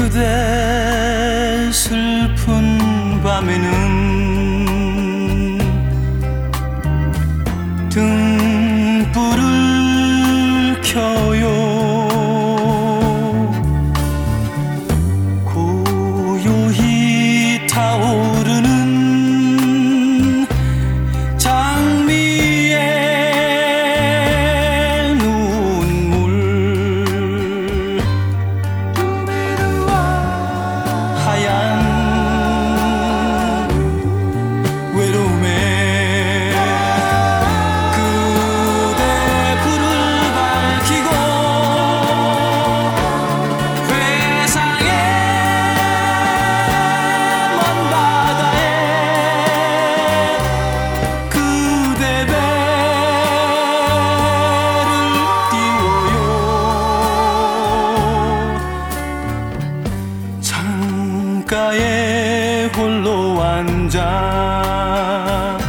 그대 슬픈 밤에는 등불을 켜요. 고요히 타오르는 장미의 눈물, 하얀 외로움에 그대 불을 밝히고 회상의 먼 바다에 그대 배를 띄워요. 창가에 홀로 앉아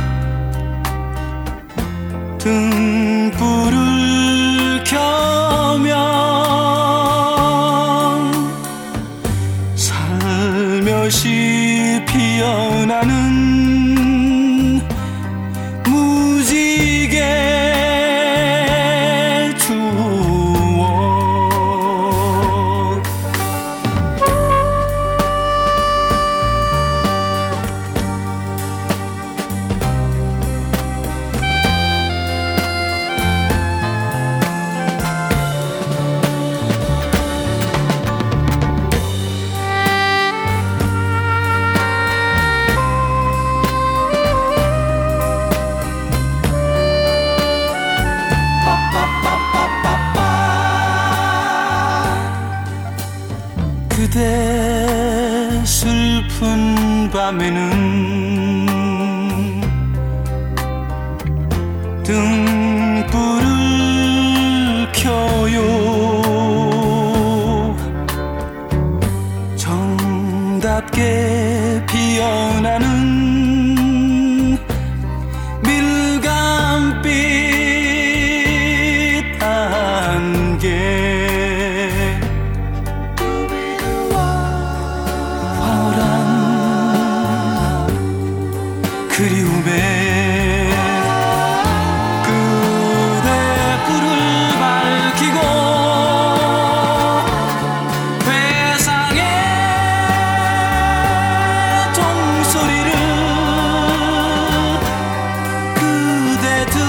등불을 켜면 살며시 피어나는 무지개 추억. 그대 슬픈 밤에는 등불을 켜요. 정답게 피어나는 밀감빛 안개, 그리움에 그대 불을 밝히고 회상의 종소리를 그대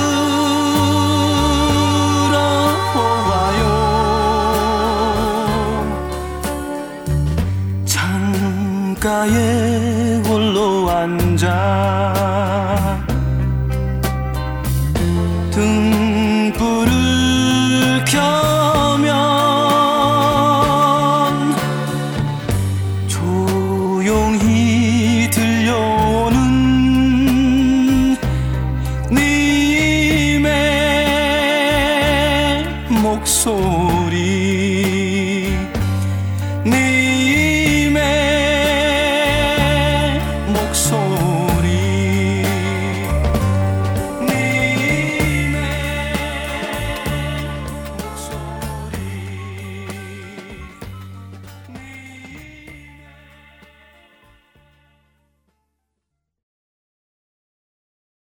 들어보아요. 창가에 홀로 앉아